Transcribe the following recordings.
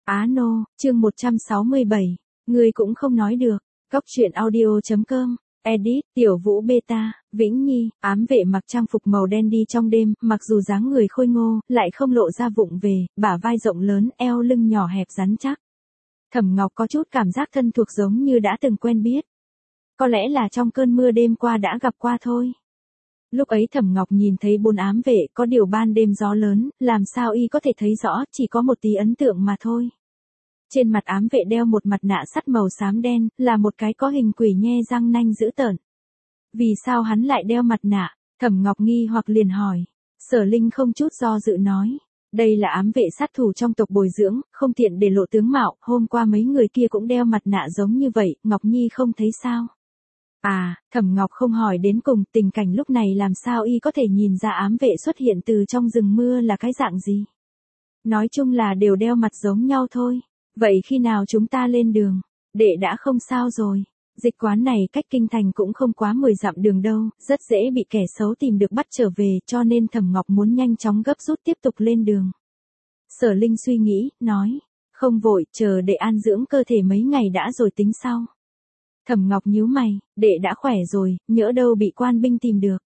Á nô, chương 167. Người cũng không nói được. Cóc truyện audio.com. Edit, Tiểu Vũ Beta, Vĩnh Nhi, ám vệ mặc trang phục màu đen đi trong đêm, mặc dù dáng người khôi ngô, lại không lộ ra vụng về, bả vai rộng lớn, eo lưng nhỏ hẹp rắn chắc. Thẩm Ngọc có chút cảm giác thân thuộc giống như đã từng quen biết. Có lẽ là trong cơn mưa đêm qua đã gặp qua thôi. Lúc ấy Thẩm Ngọc nhìn thấy 4 ám vệ, có điều ban đêm gió lớn, làm sao y có thể thấy rõ, chỉ có một tí ấn tượng mà thôi. Trên mặt ám vệ đeo một mặt nạ sắt màu xám đen, là một cái có hình quỷ nhe răng nanh dữ tợn. Vì sao hắn lại đeo mặt nạ? Thẩm Ngọc nghi hoặc liền hỏi. Sở Linh không chút do dự nói. Đây là ám vệ sát thủ trong tộc bồi dưỡng, không tiện để lộ tướng mạo, hôm qua mấy người kia cũng đeo mặt nạ giống như vậy, Ngọc Nhi không thấy sao? À, Thẩm Ngọc không hỏi đến cùng, tình cảnh lúc này làm sao y có thể nhìn ra ám vệ xuất hiện từ trong rừng mưa là cái dạng gì? Nói chung là đều đeo mặt giống nhau thôi. Vậy khi nào chúng ta lên đường? Đệ đã không sao rồi. Dịch quán này cách kinh thành cũng không quá 10 dặm đường đâu, rất dễ bị kẻ xấu tìm được bắt trở về, cho nên Thẩm Ngọc muốn nhanh chóng gấp rút tiếp tục lên đường. Sở Linh suy nghĩ, nói, không vội, chờ đệ an dưỡng cơ thể mấy ngày đã rồi tính sau. Thẩm Ngọc nhíu mày, đệ đã khỏe rồi, nhỡ đâu bị quan binh tìm được.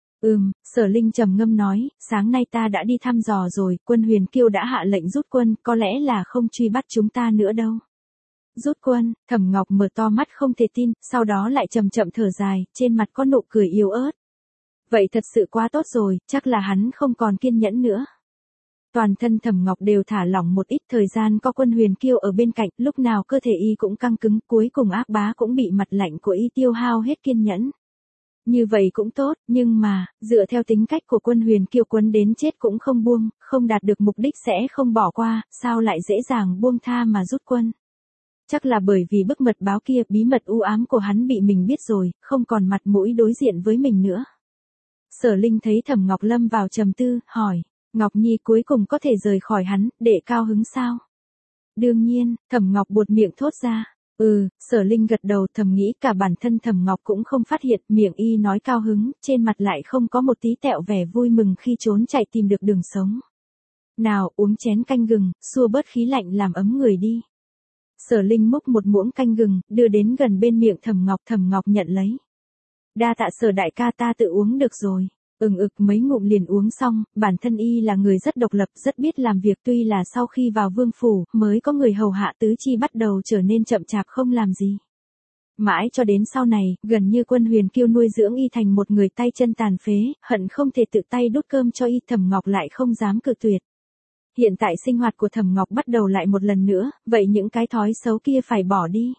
Sở Linh trầm ngâm nói, sáng nay ta đã đi thăm dò rồi, quân Huyền Kiêu đã hạ lệnh rút quân, có lẽ là không truy bắt chúng ta nữa đâu. Rút quân, Thẩm Ngọc mở to mắt không thể tin, sau đó lại chậm chậm thở dài, trên mặt có nụ cười yếu ớt. Vậy thật sự quá tốt rồi, chắc là hắn không còn kiên nhẫn nữa. Toàn thân Thẩm Ngọc đều thả lỏng một ít, thời gian có quân Huyền Kiêu ở bên cạnh, lúc nào cơ thể y cũng căng cứng, cuối cùng ác bá cũng bị mặt lạnh của y tiêu hao hết kiên nhẫn. Như vậy cũng tốt, nhưng mà, dựa theo tính cách của quân Huyền Kiêu, quấn đến chết cũng không buông, không đạt được mục đích sẽ không bỏ qua, sao lại dễ dàng buông tha mà rút quân. Chắc là bởi vì bức mật báo kia, bí mật u ám của hắn bị mình biết rồi, không còn mặt mũi đối diện với mình nữa. Sở Linh thấy Thẩm Ngọc lâm vào trầm tư, hỏi, Ngọc Nhi cuối cùng có thể rời khỏi hắn, để cao hứng sao? Đương nhiên, Thẩm Ngọc buột miệng thốt ra. Sở Linh gật đầu, thầm nghĩ cả bản thân Thẩm Ngọc cũng không phát hiện, miệng y nói cao hứng, trên mặt lại không có một tí tẹo vẻ vui mừng khi trốn chạy tìm được đường sống. Nào, uống chén canh gừng, xua bớt khí lạnh làm ấm người đi. Sở Linh múc một muỗng canh gừng, đưa đến gần bên miệng Thẩm Ngọc nhận lấy. Đa tạ Sở đại ca, ta tự uống được rồi. Mấy ngụm liền uống xong, bản thân y là người rất độc lập, rất biết làm việc, tuy là sau khi vào vương phủ, mới có người hầu hạ tứ chi bắt đầu trở nên chậm chạp không làm gì. Mãi cho đến sau này, gần như quân Huyền Kiêu nuôi dưỡng y thành một người tay chân tàn phế, hận không thể tự tay đút cơm cho y, Thẩm Ngọc lại không dám cự tuyệt. Hiện tại sinh hoạt của Thẩm Ngọc bắt đầu lại một lần nữa, vậy những cái thói xấu kia phải bỏ đi.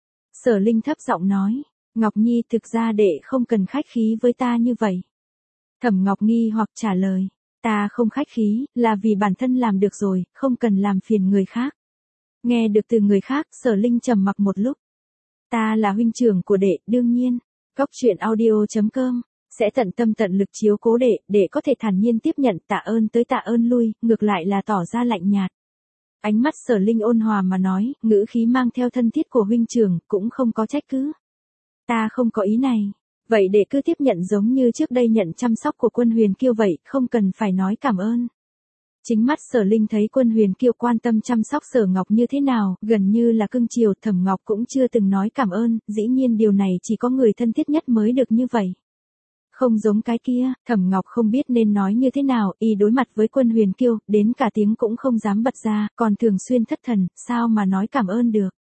Sở Linh thấp giọng nói, Ngọc Nhi, thực ra đệ không cần khách khí với ta như vậy. Thẩm Ngọc nghi hoặc trả lời, ta không khách khí, là vì bản thân làm được rồi, không cần làm phiền người khác. Nghe được từ người khác, Sở Linh trầm mặc một lúc. Ta là huynh trưởng của đệ, đương nhiên. Cóc truyện audio.com, sẽ tận tâm tận lực chiếu cố đệ, để có thể thản nhiên tiếp nhận, tạ ơn tới tạ ơn lui, ngược lại là tỏ ra lạnh nhạt. Ánh mắt Sở Linh ôn hòa mà nói, ngữ khí mang theo thân thiết của huynh trưởng, cũng không có trách cứ. Ta không có ý này. Vậy để cứ tiếp nhận giống như trước đây nhận chăm sóc của quân Huyền Kiêu vậy, không cần phải nói cảm ơn. Chính mắt Sở Linh thấy quân Huyền Kiêu quan tâm chăm sóc Sở Ngọc như thế nào, gần như là cưng chiều, Thẩm Ngọc cũng chưa từng nói cảm ơn, dĩ nhiên điều này chỉ có người thân thiết nhất mới được như vậy. Không giống cái kia, Thẩm Ngọc không biết nên nói như thế nào, y đối mặt với quân Huyền Kiêu, đến cả tiếng cũng không dám bật ra, còn thường xuyên thất thần, sao mà nói cảm ơn được.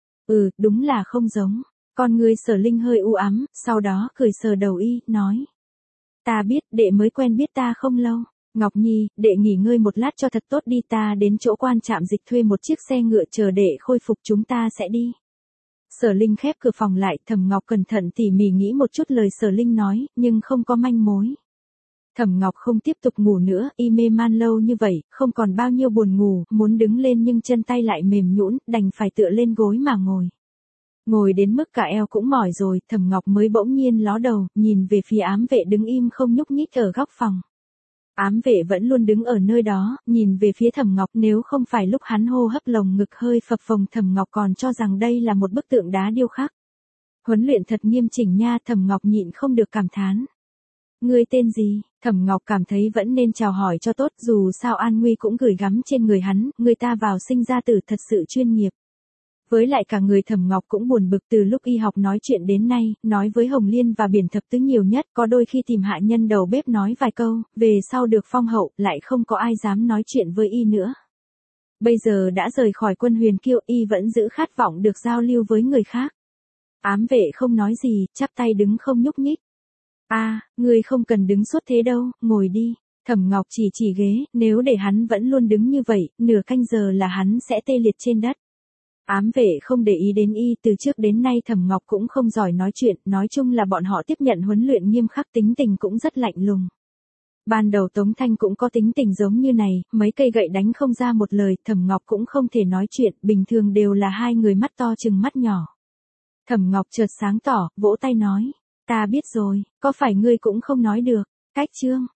Đúng là không giống. Con người Sở Linh hơi u ám, sau đó cười sờ đầu y, nói. Ta biết, đệ mới quen biết ta không lâu. Ngọc Nhi, đệ nghỉ ngơi một lát cho thật tốt đi, ta đến chỗ quan trạm dịch thuê một chiếc xe ngựa chờ đệ khôi phục, chúng ta sẽ đi. Sở Linh khép cửa phòng lại, Thẩm Ngọc cẩn thận tỉ mỉ nghĩ một chút lời Sở Linh nói, nhưng không có manh mối. Thẩm Ngọc không tiếp tục ngủ nữa, y mê man lâu như vậy, không còn bao nhiêu buồn ngủ, muốn đứng lên nhưng chân tay lại mềm nhũn, đành phải tựa lên gối mà ngồi. Ngồi đến mức cả eo cũng mỏi rồi, Thẩm Ngọc mới bỗng nhiên ló đầu, nhìn về phía ám vệ đứng im không nhúc nhích ở góc phòng. Ám vệ vẫn luôn đứng ở nơi đó, nhìn về phía Thẩm Ngọc, nếu không phải lúc hắn hô hấp lồng ngực hơi phập phồng, Thẩm Ngọc còn cho rằng đây là một bức tượng đá điêu khắc. Huấn luyện thật nghiêm chỉnh nha, Thẩm Ngọc nhịn không được cảm thán. Ngươi tên gì? Thẩm Ngọc cảm thấy vẫn nên chào hỏi cho tốt, dù sao an nguy cũng gửi gắm trên người hắn, người ta vào sinh ra tử thật sự chuyên nghiệp. Với lại cả người Thẩm Ngọc cũng buồn bực, từ lúc y học nói chuyện đến nay, nói với Hồng Liên và Biển Thập Tứ nhiều nhất, có đôi khi tìm hạ nhân đầu bếp nói vài câu, về sau được phong hậu, lại không có ai dám nói chuyện với y nữa. Bây giờ đã rời khỏi quân Huyền Kiêu, y vẫn giữ khát vọng được giao lưu với người khác. Ám vệ không nói gì, chắp tay đứng không nhúc nhích. Ngươi không cần đứng suốt thế đâu, ngồi đi. Thẩm Ngọc chỉ ghế, nếu để hắn vẫn luôn đứng như vậy, nửa canh giờ là hắn sẽ tê liệt trên đất. Ám vệ không để ý đến y, từ trước đến nay Thẩm Ngọc cũng không giỏi nói chuyện, nói chung là bọn họ tiếp nhận huấn luyện nghiêm khắc, tính tình cũng rất lạnh lùng. Ban đầu Tống Thanh cũng có tính tình giống như này, mấy cây gậy đánh không ra một lời, Thẩm Ngọc cũng không thể nói chuyện, bình thường đều là hai người mắt to chừng mắt nhỏ. Thẩm Ngọc chợt sáng tỏ, vỗ tay nói, ta biết rồi, có phải ngươi cũng không nói được, cách chương.